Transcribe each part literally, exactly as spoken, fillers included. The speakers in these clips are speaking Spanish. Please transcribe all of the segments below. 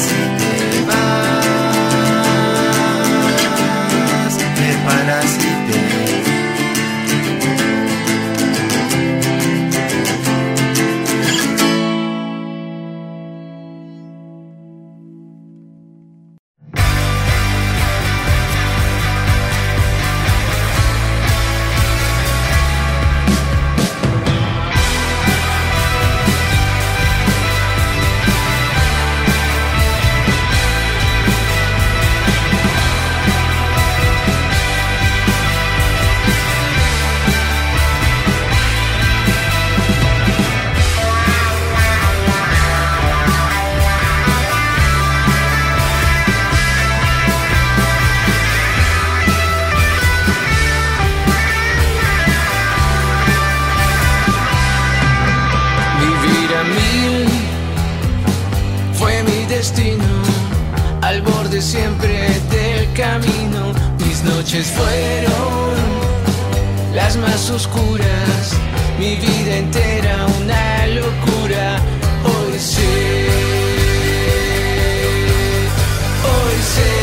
si te vas, prepara si te al borde siempre del camino. Mis noches fueron las más oscuras, mi vida entera una locura. Hoy sé, hoy sé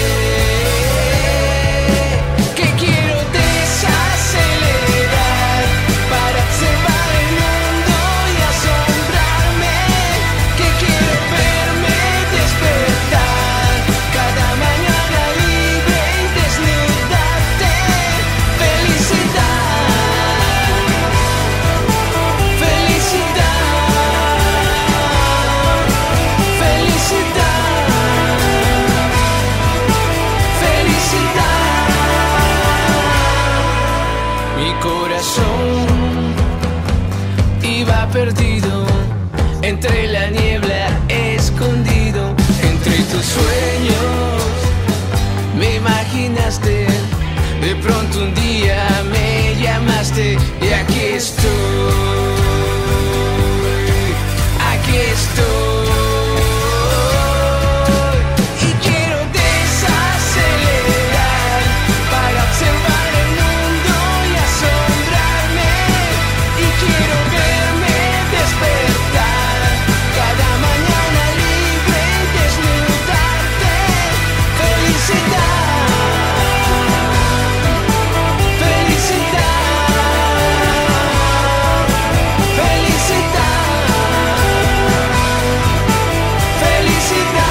que quiero desacelerar para observar el mundo y asombrarme, que quiero verme despertar cada mañana libre y desnudarte. Felicidad, felicidad, felicidad, felicidad. Mi corazón iba perdido entre la niebla, escondido entre tus sueños. Me imaginaste, de pronto un día me llamaste y aquí estoy, aquí estoy. Y quiero desacelerar para observar el mundo y asombrarme, y quiero verme despertar cada mañana libre y desnudarte. Felicidad, felicidad, felicidad, felicidad.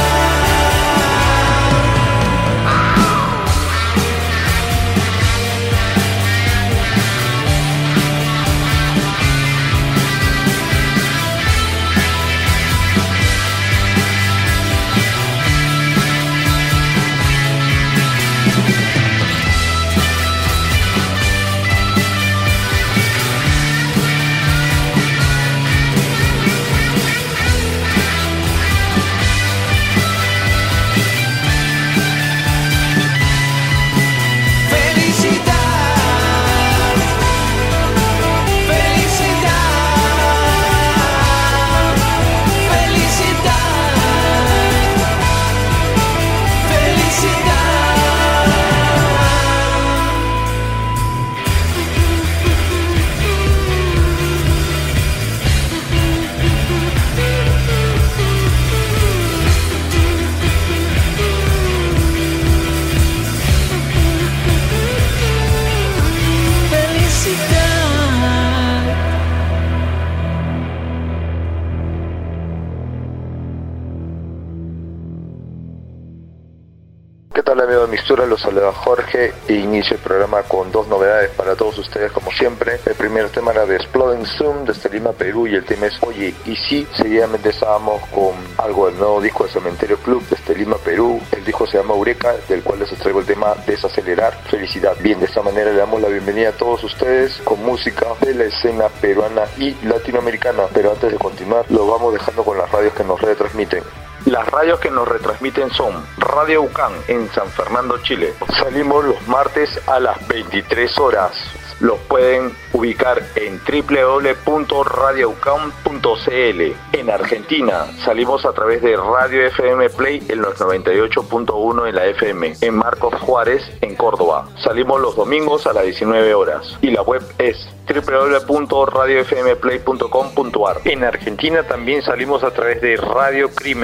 ¿Qué tal, amigo de Mixtura? Los saluda Jorge e inicio el programa con dos novedades para todos ustedes como siempre. El primer tema era de Exploding Zoom desde Lima, Perú, y el tema es Oye y sí. Seguidamente estábamos con algo del nuevo disco de Cementerio Club desde Lima, Perú. El disco se llama Eureka, del cual les traigo el tema Desacelerar. Felicidad. Bien, de esta manera le damos la bienvenida a todos ustedes con música de la escena peruana y latinoamericana. Pero antes de continuar, lo vamos dejando con las radios que nos retransmiten. Las radios que nos retransmiten son Radio UCAN en San Fernando, Chile. Salimos los martes a las veintitrés horas. Los pueden ubicar en doble u doble u doble u punto radio u c a m punto c l. En Argentina salimos a través de Radio F M Play en los noventa y ocho punto uno en la F M. En Marcos Juárez, en Córdoba. Salimos los domingos a las diecinueve horas. Y la web es doble u doble u doble u punto radio f m play punto com punto a r. En Argentina también salimos a través de Radio Crimen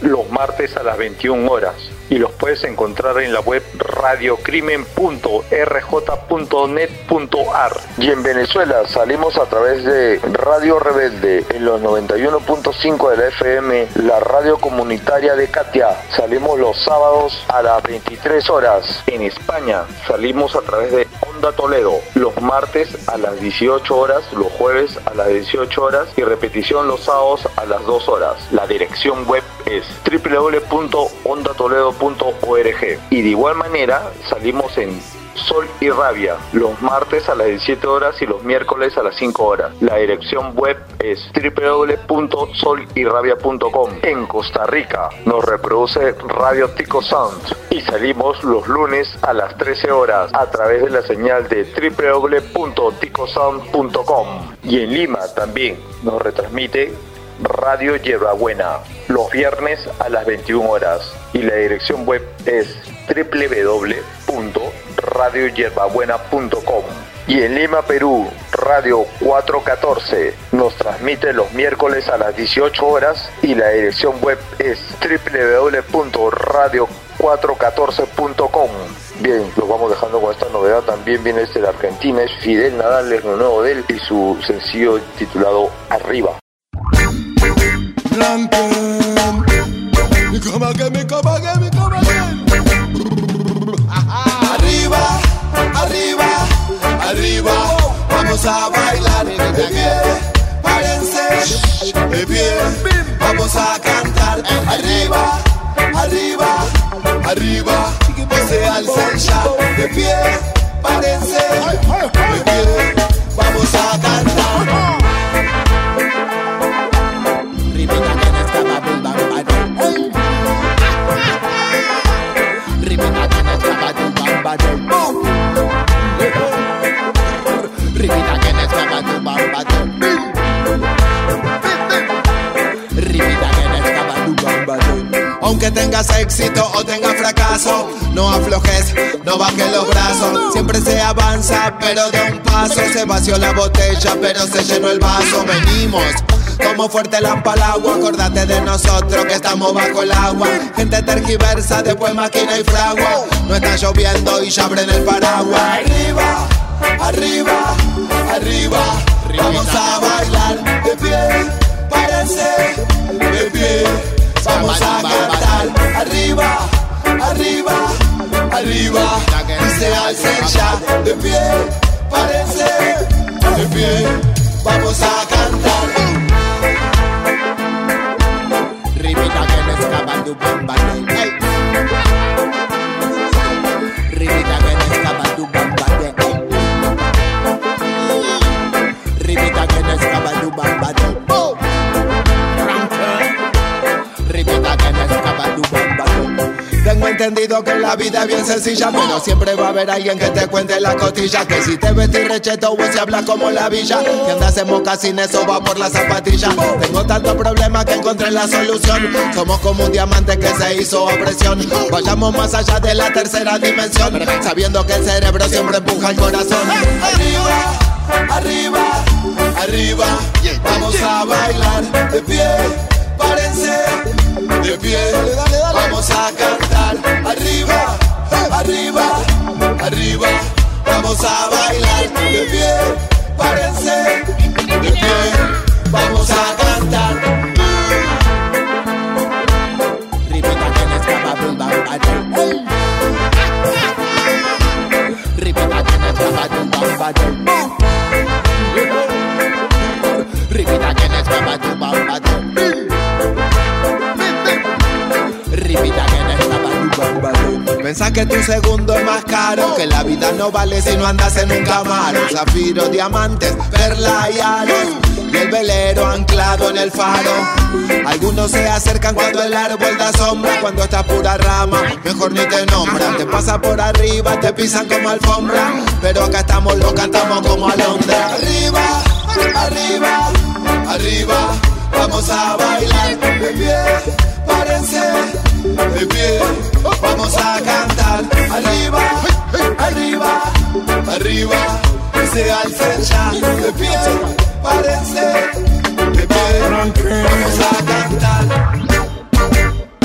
los martes a las veintiuna horas. Y los puedes encontrar en la web radiocrimen punto r j punto net punto a r. Y en Venezuela salimos a través de Radio Rebelde en los noventa y uno punto cinco de la F M, la radio comunitaria de Catia. Salimos los sábados a las veintitrés horas. En España salimos a través de Onda Toledo los martes a las dieciocho horas, los jueves a las dieciocho horas y repetición los sábados a las dos horas. La dirección web es doble u doble u doble u punto onda toledo punto org. Y de igual manera salimos en Sol y Rabia los martes a las diecisiete horas y los miércoles a las cinco horas. La dirección web es doble u doble u doble u punto sol y rabia punto com. En Costa Rica nos reproduce Radio Tico Sound y salimos los lunes a las trece horas a través de la señal de doble u doble u doble u punto tico sound punto com. Y en Lima también nos retransmite Radio Hierbabuena los viernes a las veintiuna horas y la dirección web es doble u doble u doble u punto radio hierbabuena punto com. Y en Lima, Perú, Radio cuatrocientos catorce nos transmite los miércoles a las dieciocho horas y la dirección web es doble u doble u doble u punto radio cuatrocientos catorce punto com. Bien, lo vamos dejando con esta novedad. También viene desde la Argentina, es Fidel Nadal, es lo nuevo de él y su sencillo titulado Arriba. Rankin. Me come again, me come again, me come again. Arriba, arriba, arriba. Vamos a bailar de pie. Párense de pie. Vamos a cantar arriba, arriba, arriba. Que se alcen ya de pie. Párense de pie. Vamos a cantar. Aunque tengas éxito o tengas fracaso, no aflojes, no bajes los brazos. Siempre se avanza, pero de un paso. Se vació la botella, pero se llenó el vaso. Venimos como fuerte lampa al agua. Acordate de nosotros que estamos bajo el agua. Gente tergiversa, después máquina y fragua. No está lloviendo y ya abren el paraguas. Arriba, arriba, arriba. Vamos a bailar de pie. Párense de pie. Vamos a cantar arriba, arriba, arriba. Y se alcen ya de pie. Párense de pie. Vamos a cantar. Ribita que les escapa tu bamba. Ribita que les escapa tu bamba. Ribita que les escapa tu bamba. Tengo entendido que la vida es bien sencilla, pero siempre va a haber alguien que te cuente la costilla. Que si te vestís recheto o si hablas como la villa, que andas en mocasines o va por la zapatilla. Tengo tantos problemas que encontré la solución. Somos como un diamante que se hizo a presión. Vayamos más allá de la tercera dimensión, sabiendo que el cerebro siempre empuja el corazón. Arriba, arriba, arriba. Vamos a bailar de pie. Párense de pie, vamos a cantar arriba, arriba, arriba, vamos a bailar de pie, párense de pie, vamos a cantar. Ribita que les escapa tu bamba. Ribita que les escapa tu bamba. Ribita que les escapa tu bamba. Pensás que tu segundo es más caro, que la vida no vale si no andas en un Camaro. Zafiro, diamantes, perla y aro, y el velero anclado en el faro. Algunos se acercan cuando el árbol da sombra, cuando está pura rama, mejor ni te nombran. Te pasa por arriba, te pisan como alfombra, pero acá estamos, lo cantamos como alondra. Arriba, arriba, arriba, vamos a bailar de pie. Párense de pie, vamos a cantar arriba, arriba, arriba, que se alcen ya de pie, párense de pie, vamos a cantar.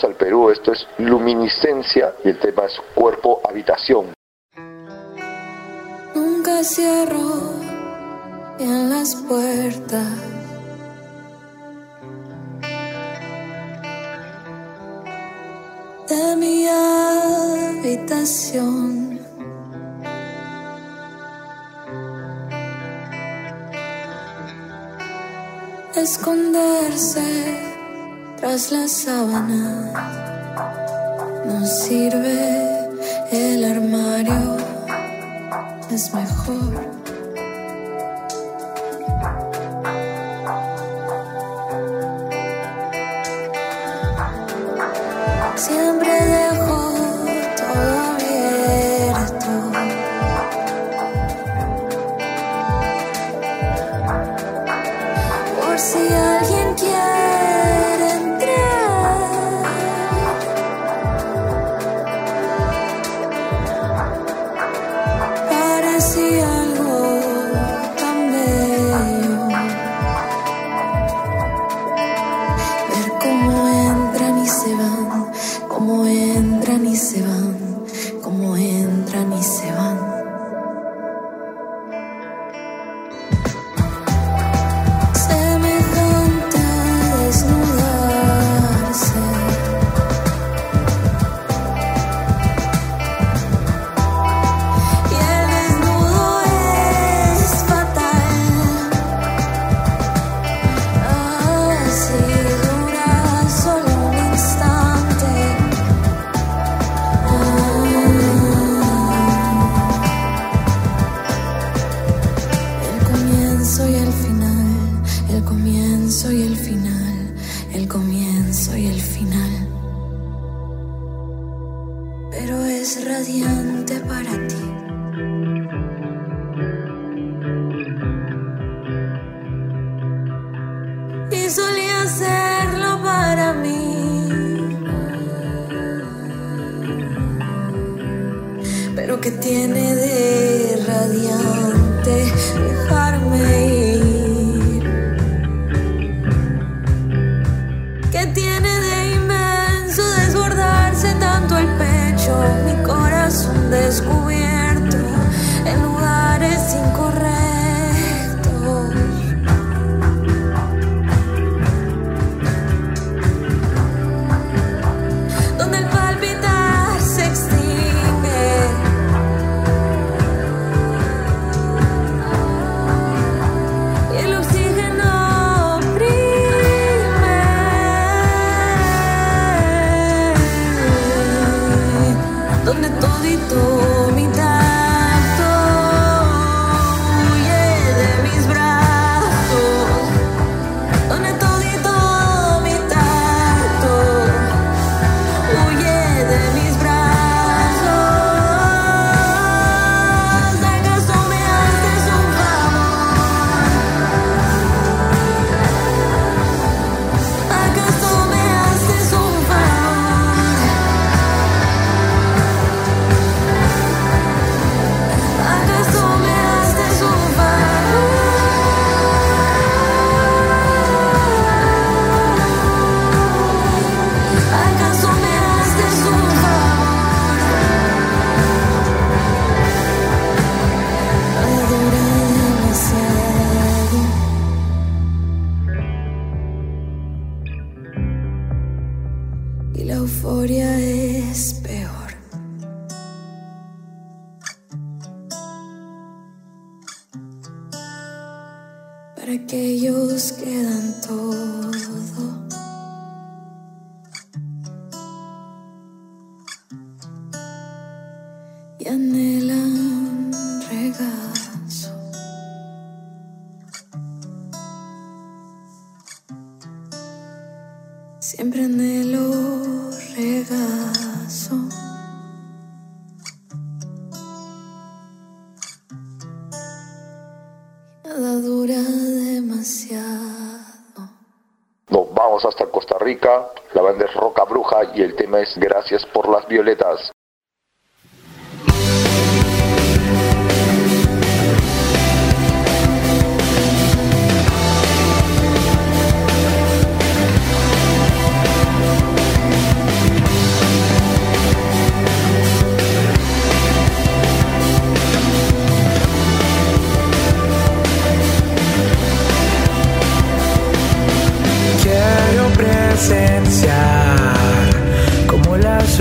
volvemos al Perú. Esto es Luminiscencia y el tema es Cuerpo Habitación. Nunca cierro bien las puertas. De mi habitación. Esconderse tras las sábanas no sirve, el armario es mejor. Siempre dejo todo abierto. Por si alguien quiere entrar. Parecía algo tan bello. Ver cómo entran y se van. Cómo entran y se van, cómo entran y se van. Semejante a desnudarse. Y el desnudo es fatal. Así dura solo un instante. Y el final, el comienzo y el final, el comienzo y el final. Pero es radiante para ti. Y solía serlo para mí. Pero ¿qué tiene de radiante dejarme ir? ¿Qué tiene de inmenso desbordarse tanto el pecho? Mi corazón descubierto en lugares incorrectos, donde el palpitar se extingue. Y el oxígeno oprime, donde todito mi tacto huye de mis brazos, donde todito mi tacto huye de mis brazos. ¿Acaso me haces un favor? ¿Acaso me haces un favor? ¿Acaso me haces un favor? ¿Acaso me haces un favor? Me dura demasiado. Y la euforia es peor. Para aquellos que dan todo, y anhelan regazo. Siempre anhelo regazo. Nada dura demasiado. Nos vamos hasta Costa Rica. La banda es Roca Bruja y el tema es Gracias por las Violetas.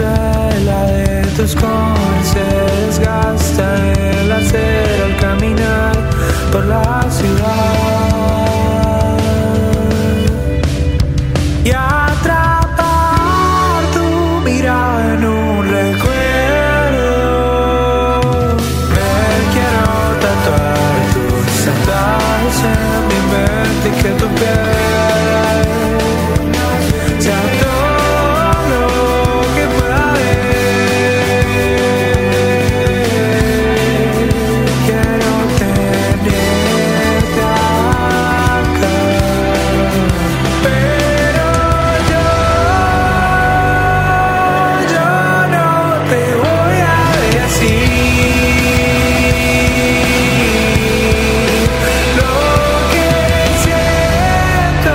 suela de tus conos se desgasta en la acera al caminar por la ciudad y atrapar tu mirada en un recuerdo. Me quiero tatuar tus tatuajes en mi mente y que tu piel sea todo lo que pueda ver. Quiero tenerte acá, pero yo, yo no te voy a decir lo que siento,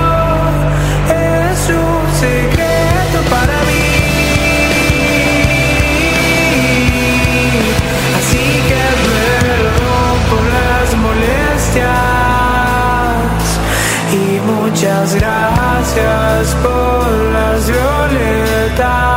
es un secreto para mí. Así que perdón por las molestias y muchas gracias por las violetas.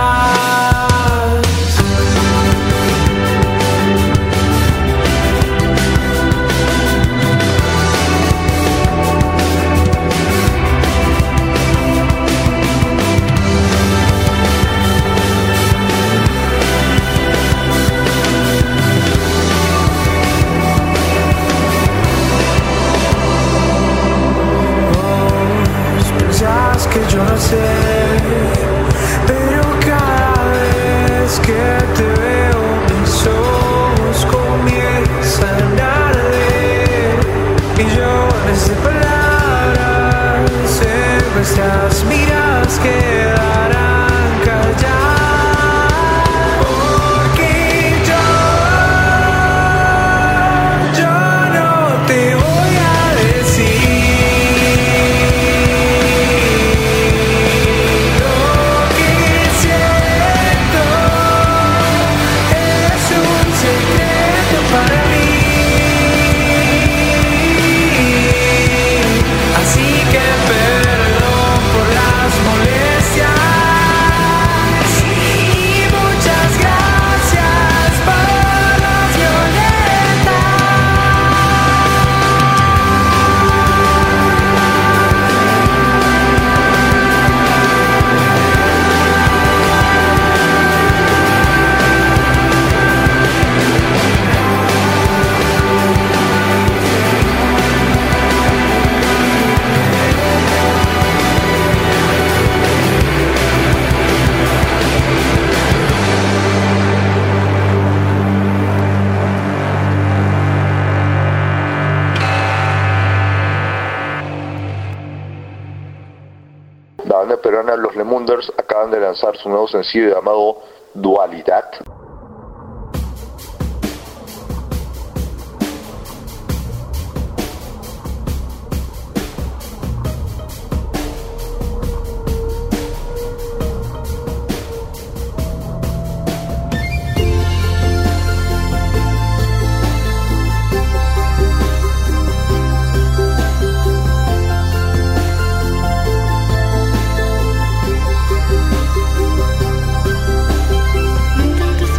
Vos pensás que yo no sé, pero cada vez que te veo mis ojos comienzan a arder millones de palabras en nuestras miradas quedarán calladas, porque yo, yo no te voy a decir lo que siento, es un secreto para mí. Así que perdón por las molestias y muchas gracias por las violetas. La banda peruana Los Lemunders acaban de lanzar su nuevo sencillo llamado Dualidad. Intento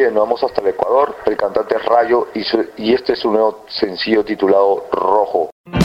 Bien, nos vamos hasta el Ecuador. El cantante es Rayo y, su, y este es su nuevo sencillo titulado Rojo.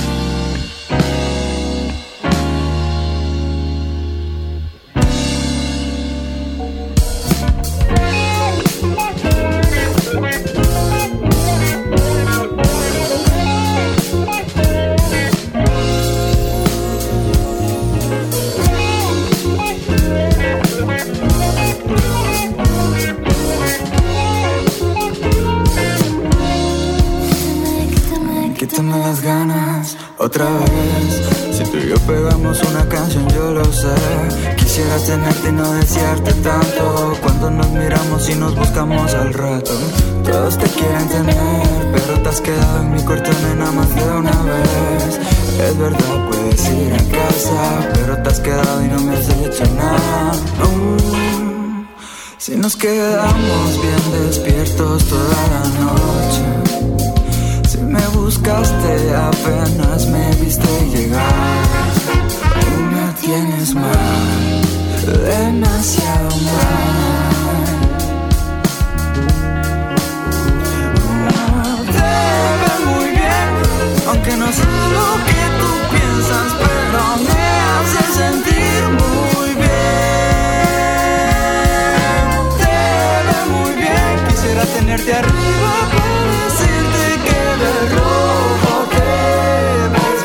Quítame las ganas, otra vez. Si tú y yo pegamos una canción, yo lo sé. Quisiera tenerte y no desearte tanto. Cuando nos miramos y nos buscamos al rato. Todos te quieren tener, pero te has quedado en mi cuarto, nena, más de una vez. Es verdad, puedes ir a casa, pero te has quedado y no me has hecho nada. uh, Si nos quedamos bien despiertos toda la noche. Si me buscaste, apenas me viste llegar. Tú me tienes mal, demasiado mal. Te ves muy bien, aunque no sé lo que tú piensas, pero me hace sentir muy bien. Te ves muy bien, quisiera tenerte arriba para decirte que de rojo te ves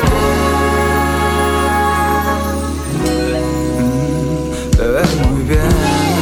bien. Te ves muy bien.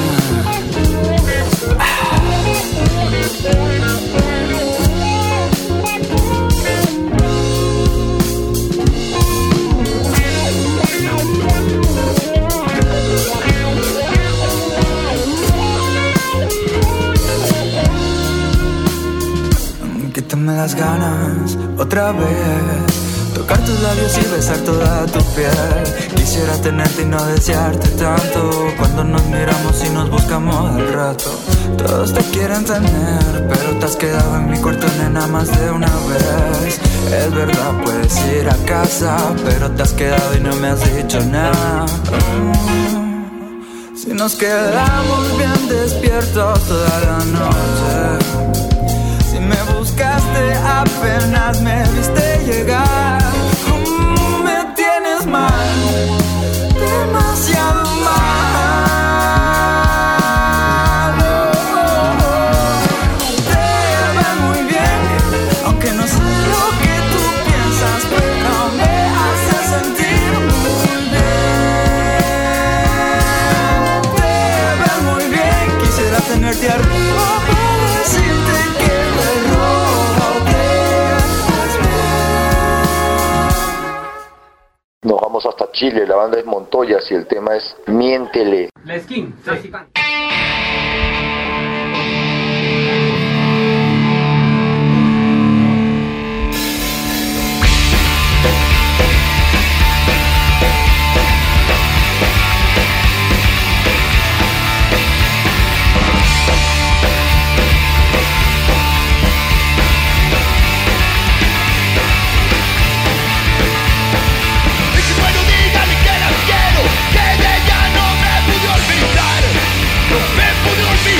Quítame las ganas, otra vez. Tocar tus labios y besar toda tu piel. Quisiera tenerte y no desearte tanto. Cuando nos miramos y nos buscamos al rato. Todos te quieren tener, pero te has quedado en mi cuarto, nena, más de una vez. Es verdad, puedes ir a casa, pero te has quedado y no me has dicho nada. mm. Si nos quedamos bien despiertos toda la noche. Me buscaste, apenas me viste llegar. mm, Me tienes mal, demasiado mal. oh, oh, oh. Te ves muy bien, aunque no sé lo que tú piensas, pero me hace sentir muy bien. Te ves muy bien, quisiera tenerte arriba para decirte que nos vamos hasta Chile, la banda es Montoyas y el tema es Miéntele. La skin, sí. No me pude olvidar.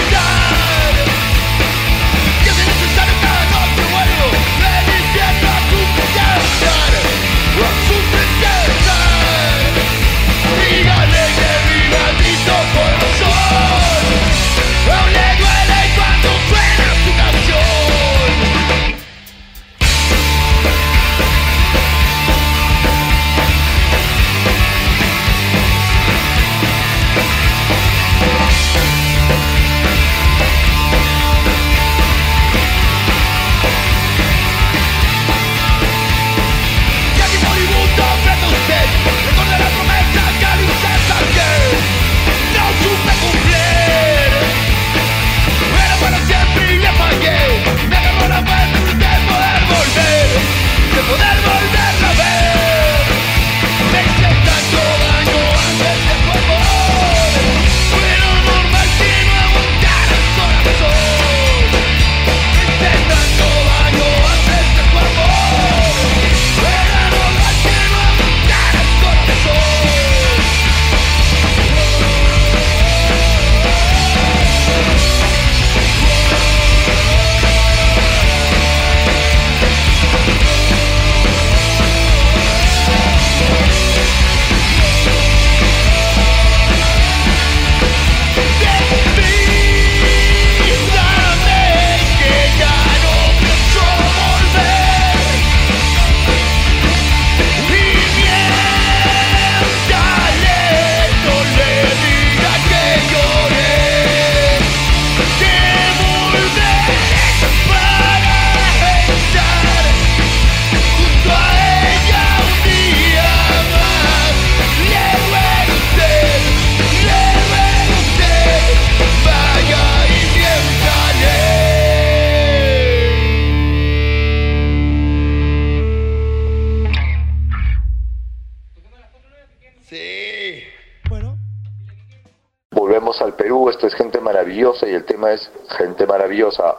Volvemos al Perú, esto es Gente Maravillosa y el tema es Gente Maravillosa.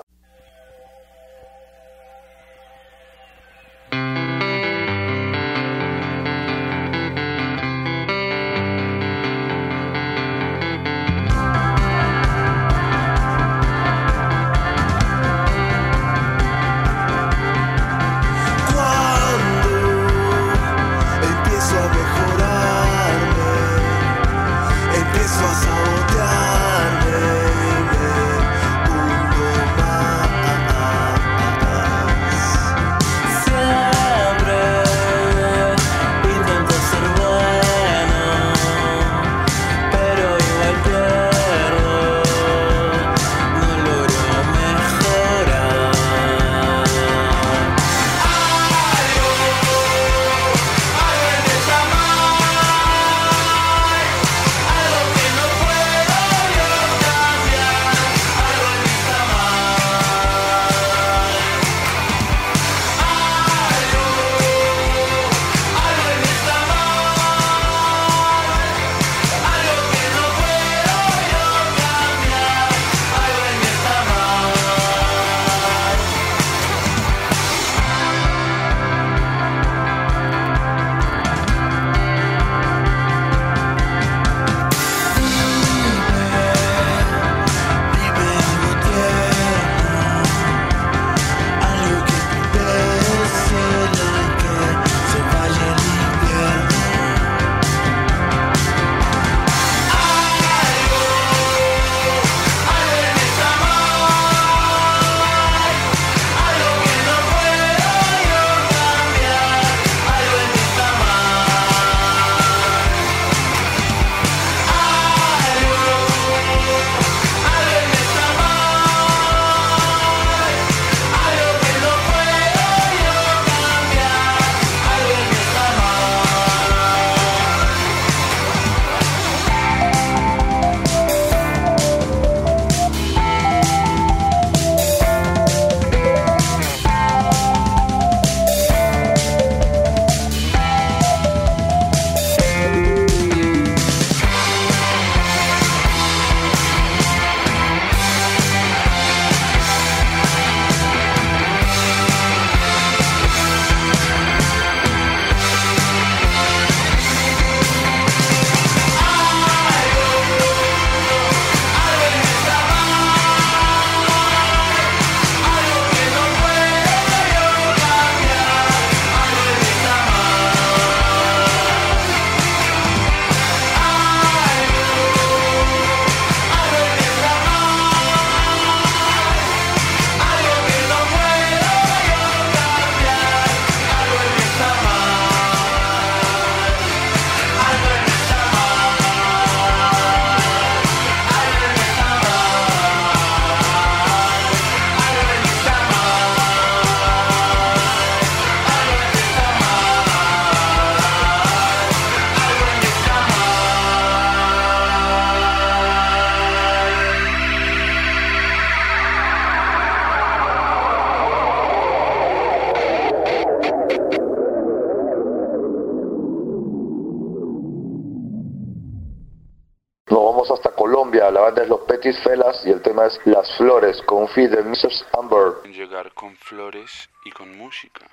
La banda es Los Petit Felas y el tema es Las Flores con un feat de mister Amber. Llegar con flores y con música.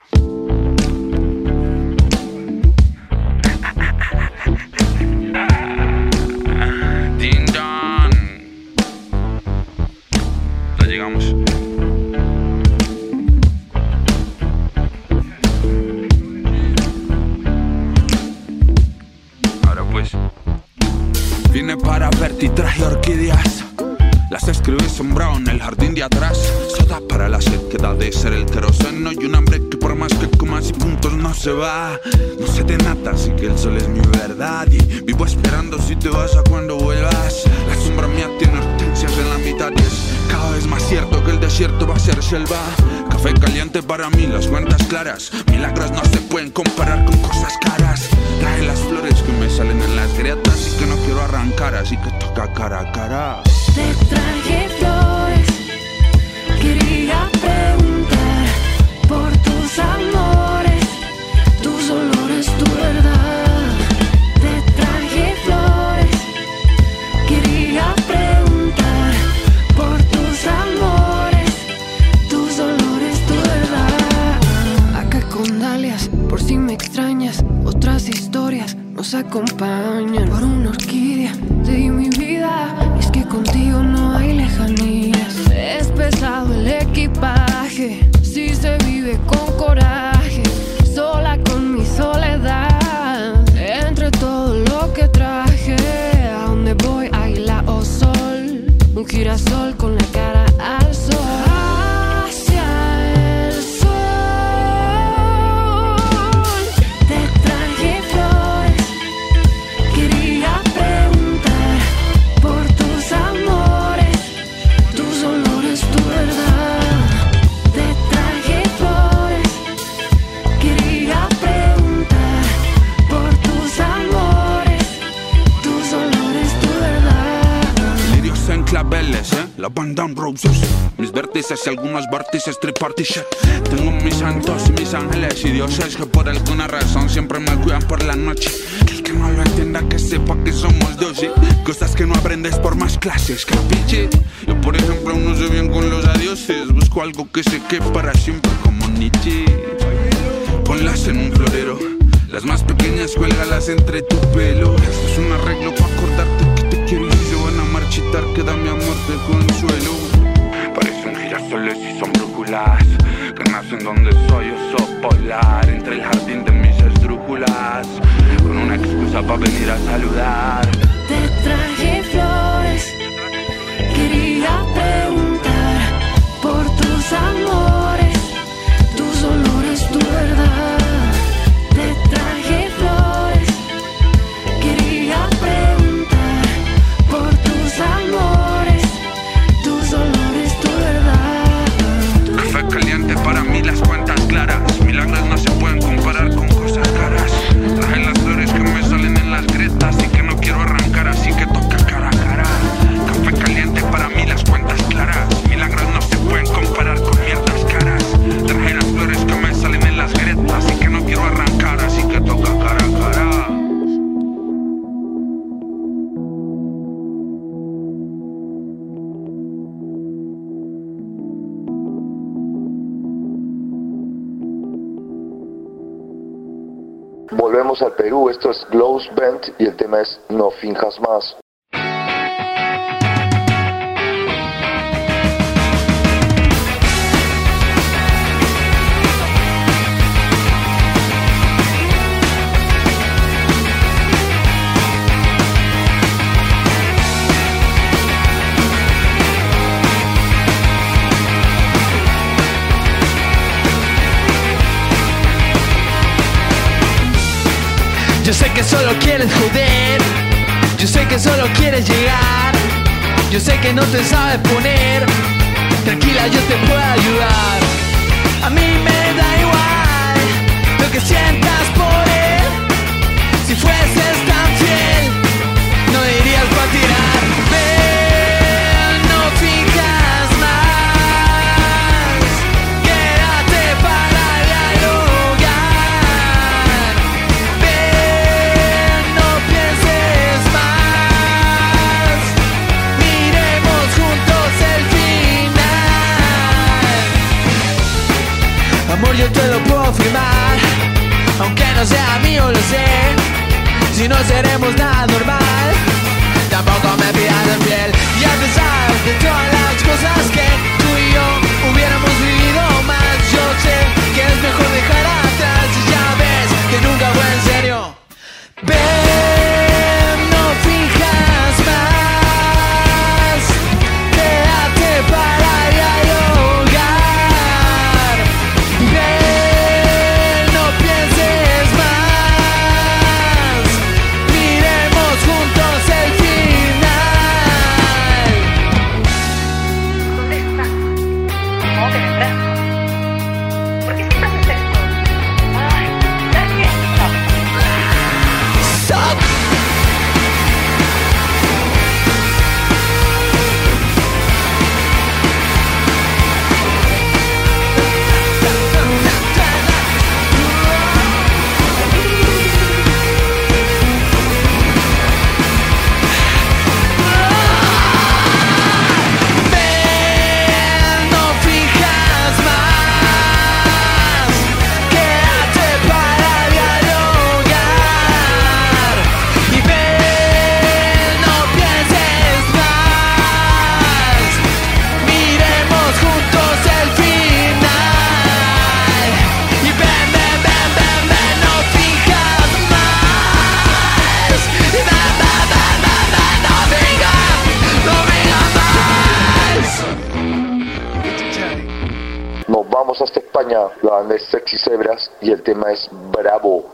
Ding dong. Ya llegamos. Ahora pues. Vine para verte y traje orquídeas. Las escribí sembrado en el jardín de atrás. Soda para la sed que da de ser el queroseno. Y un hambre que por más que comas y puntos no se va. No se te nata, así que el sol es mi verdad. Y vivo esperando si te vas a cuando vuelvas. La sombra mía tiene hortensias en la mitad. Y es cada vez más cierto que el desierto va a ser selva. Café caliente para mí, las cuentas claras. Milagros no se pueden comparar con cosas caras. Traje las flores que me salen en las grietas y que no quiero arrancar, así que toca cara a cara. Te traje flores, quería preguntar por tus amores, tus olores, tu verdad. Te traje flores, quería nos acompañan. Por una orquídea te di mi vida, y es que contigo no hay lejanías. Es pesado el equipaje, si se vive con coraje, sola con mi soledad. Entre todo lo que traje, ¿a dónde voy? Águila o sol, un girasol con la cara al sol. Claveles, eh, la banda Roses, mis vértices y algunos vértices tripartite. Tengo mis santos y mis ángeles y dioses que por alguna razón siempre me cuidan por la noche. Que el que no lo entienda que sepa que somos dioses. Cosas que no aprendes por más clases, capiche. Yo por ejemplo no sé bien con los adioses. Busco algo que se quede para siempre como Nietzsche. Ponlas en un florero, las más pequeñas cuélgalas entre tu pelo. Esto es un arreglo para acordarte que te quiero y si se van a marchitar queda mi amor de consuelo. Parecen girasoles y son brújulas que nacen donde soy oso polar, entre el jardín de mis esdrújulas, con una excusa para venir a saludar. Te traje flores, quería preguntar por tus amores, tus olores, tu verdad. Te traje flores, quería preguntar por tus amores, tus olores, tu verdad. Café caliente para mí, las cuentas claras. Milagros no se pueden comparar con cosas caras. Traje las flores que me salen en las grietas y que no quiero arrancar, así que toca cara a cara. Café caliente para mí, las cuentas claras. Milagros no se pueden comparar con mierdas caras. Traje las flores que me salen en las grietas y que no quiero arrancar, así que toca cara a cara. Volvemos al Perú, esto es Glows Band y el tema es No Finjas Más. Yo sé que solo quieres joder, yo sé que solo quieres llegar, yo sé que no te sabes poner, tranquila yo te puedo ayudar. A mí me da igual lo que sientas por él, si fueses tan fiel, no dirías para tirar. Ven, no finjas más, quédate para dialogar. Ven, no pienses más, miremos juntos el final. Amor, yo te lo puedo firmar, aunque no sea mío, lo sé. Si no seremos nada normal, tampoco me pidas en piel. Y a pesar de todas las cosas que tú y yo hubiéramos vivido más, yo sé que es mejor dejar atrás. Y ya ves que nunca fue en serio. Ven, no finjas más, quédate para dialogar. Ven, no pienses más, miremos juntos España, la banda es Sexy Zebras y el tema es Bravo.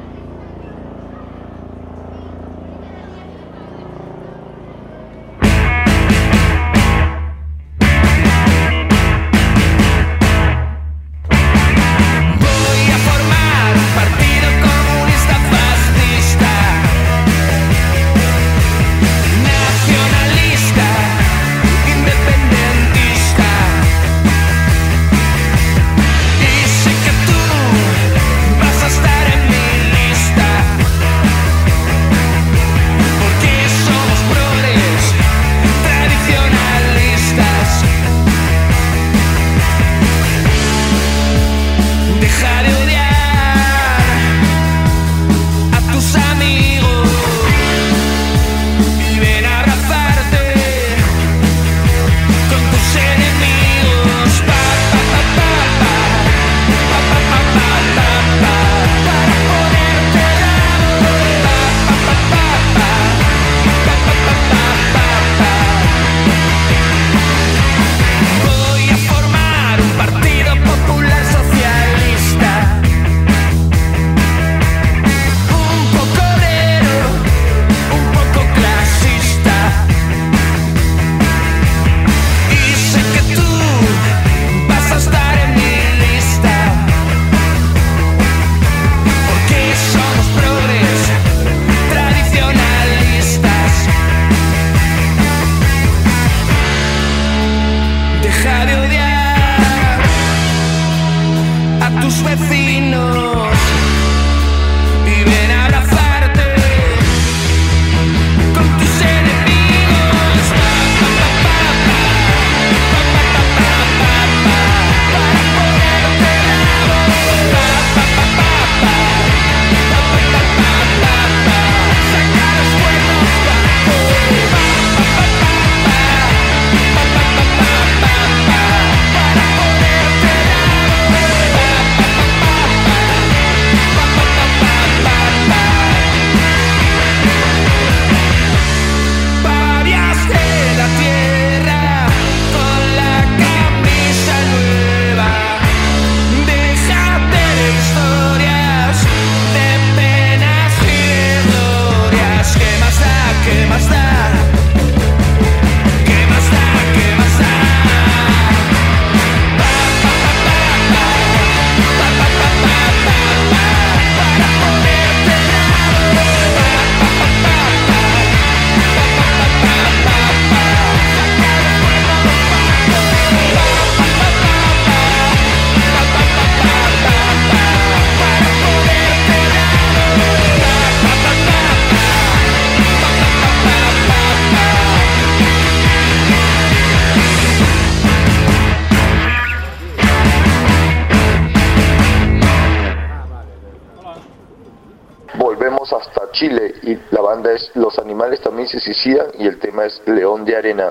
Hasta Chile y la banda es Los Animales También Se Suicidan y el tema es León de Arena.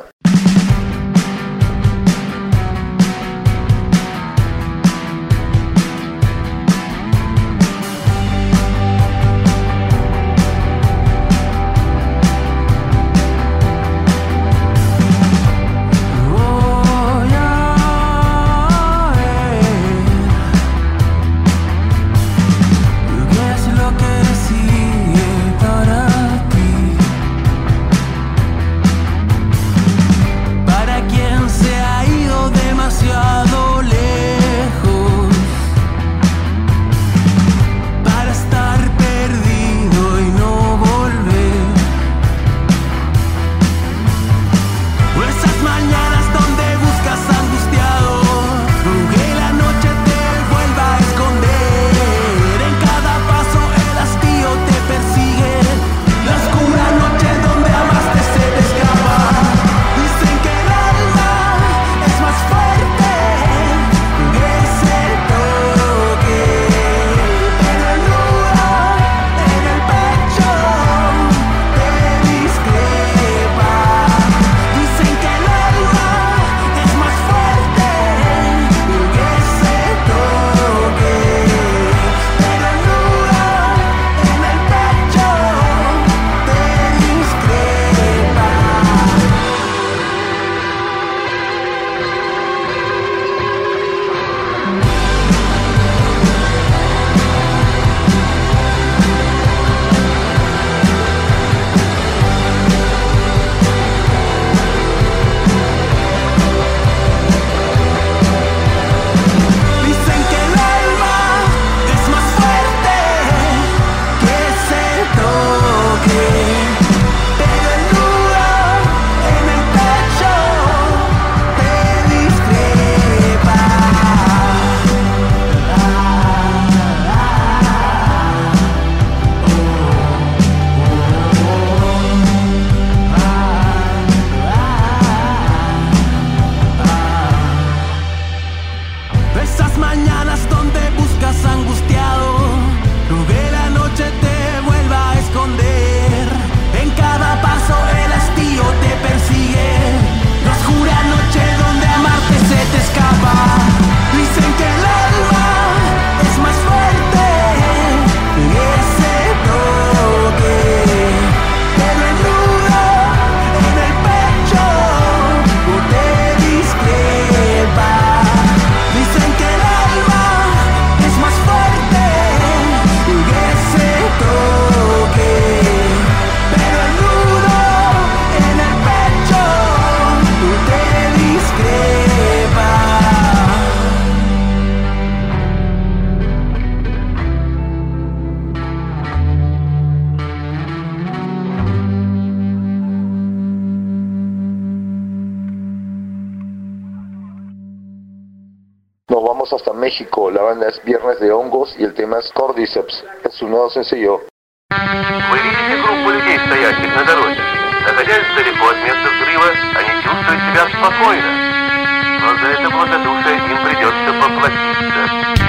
Para ti vamos hasta México. La banda es Viernes de Hongos y el tema es Cordyceps. Es su nuevo sencillo. Вы видите группу людей, стоящих на дороге. Находясь далеко от места взрыва, они чувствуют себя спокойно. Но за это благодушие им придется поплатиться.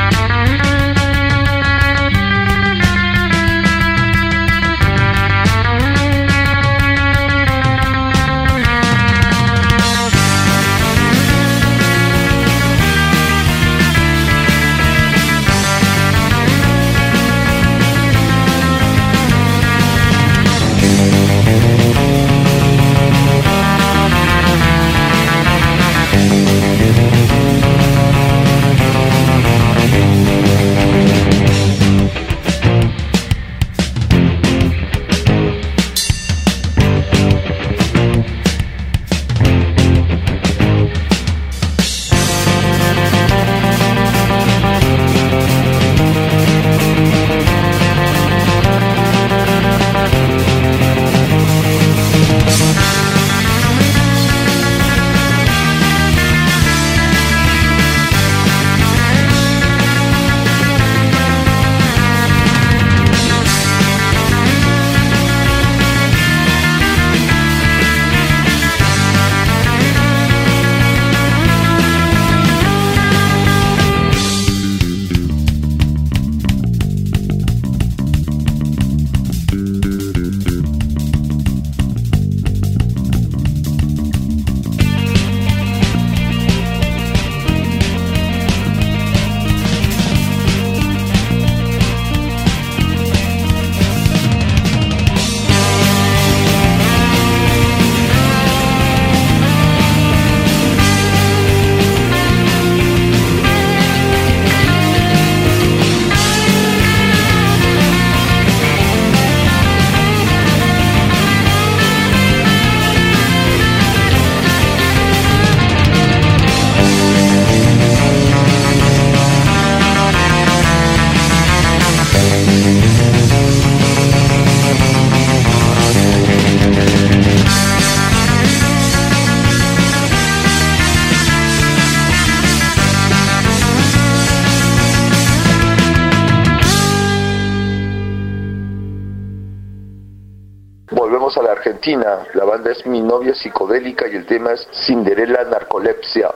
Volvemos a la Argentina. La banda es Mi Novia Psicodélica y el tema es Cinderella Narcolepsia.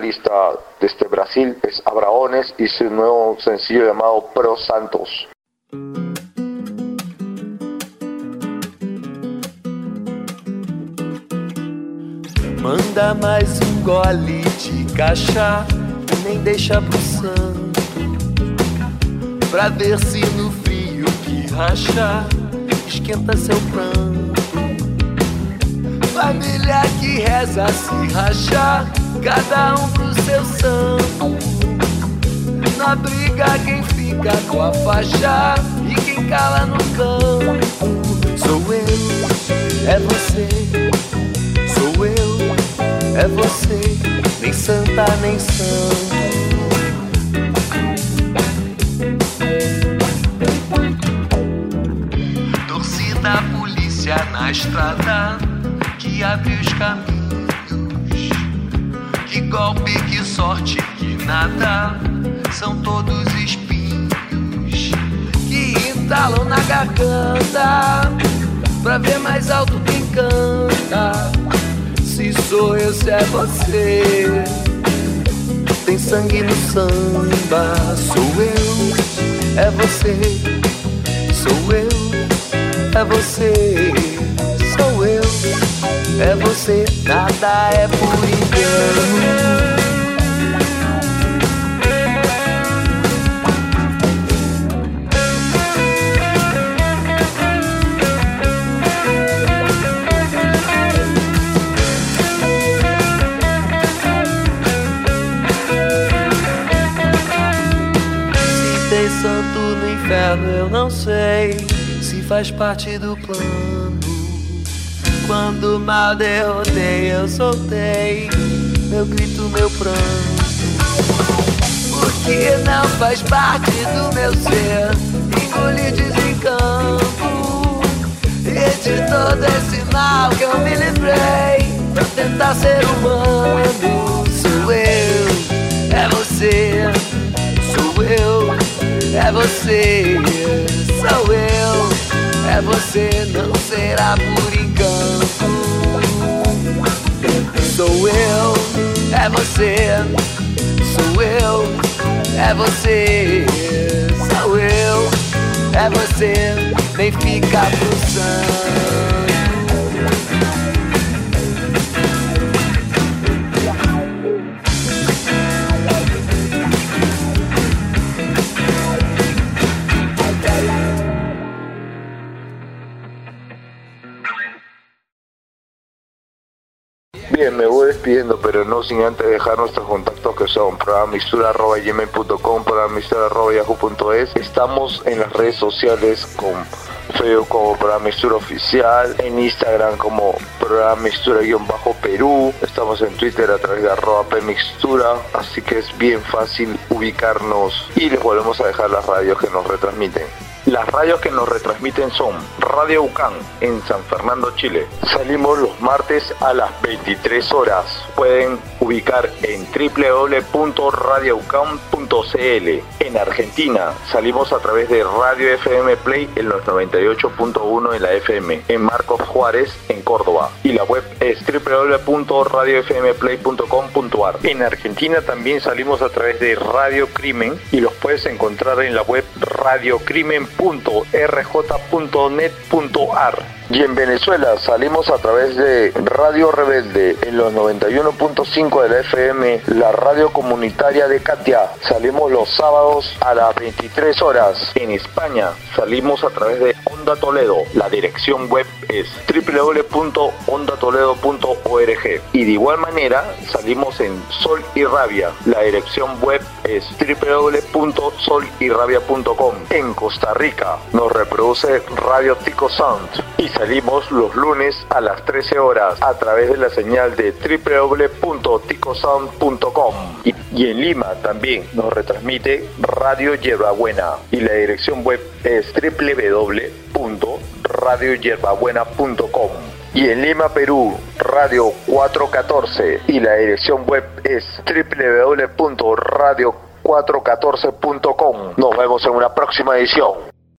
vocalista desde Brasil es Abraones y su nuevo sencillo llamado Pro Santos. Manda mais um gole de cachaça e nem deixa pro santo, pra ver se no frio que racha esquenta seu pranto. Família que reza se rachar, cada um pro seu santo. Na briga quem fica com a faixa e quem cala no campo. Sou eu, é você. Sou eu, é você. Nem santa, nem santo. Torcida, polícia na estrada que abre os caminhos. Que golpe, que sorte, que nada. São todos espinhos que entalam na garganta pra ver mais alto quem canta. Se sou eu, se é você, tem sangue no samba. Sou eu, é você. Sou eu, é você. Sou eu, é você. Nada é por engano. Santo no inferno eu não sei se faz parte do plano. Quando mal derrotei eu soltei meu grito, meu pranto. Porque não faz parte do meu ser engolir desencanto. E de todo esse mal que eu me livrei pra tentar ser humano. Sou eu, é você. Sou eu, é você, sou eu, é você, não será por encanto. Sou eu, é você, sou eu, é você, sou eu, é você, nem fica pro santo. Bien, me voy despidiendo, pero no sin antes dejar nuestros contactos, que son programamistura arroba gmail punto com, programamistura arroba yahoo punto es. Estamos en las redes sociales con Facebook como Programistura Oficial, en Instagram como Programistura-Perú, estamos en Twitter a través de arroba pmixtura, así que es bien fácil ubicarnos y les volvemos a dejar las radios que nos retransmiten. Las radios que nos retransmiten son Radio UCAN en San Fernando, Chile. Salimos los martes a las veintitrés horas. Pueden ubicar en doble u doble u doble u punto radio ucan punto c l. En Argentina salimos a través de Radio F M Play en los noventa y ocho punto uno en la F M, en Marcos Juárez, en Córdoba. Y la web es doble u doble u doble u punto radio f m play punto com punto a r. En Argentina también salimos a través de Radio Crimen y los puedes encontrar en la web radio crimen punto r j punto net punto a r. Y en Venezuela salimos a través de Radio Rebelde en los noventa y uno punto cinco de la F M, la radio comunitaria de Katia. Salimos los sábados a las veintitrés horas. En España salimos a través de Onda Toledo. La dirección web es doble u doble u doble u punto onda toledo punto org. Y de igual manera salimos en Sol y Rabia. La dirección web es doble u doble u doble u punto sol y rabia punto com. En Costa Rica nos reproduce Radio Tico Sound y salimos los lunes a las trece horas a través de la señal de doble u doble u doble u punto tico sound punto com. Y, y en Lima también nos retransmite Radio Yerbabuena y la dirección web es doble u doble u doble u punto radio yerbabuena punto com. Y en Lima, Perú, Radio cuatrocientos catorce y la dirección web es doble u doble u doble u punto radio cuatrocientos catorce punto com. Nos vemos en una próxima edición.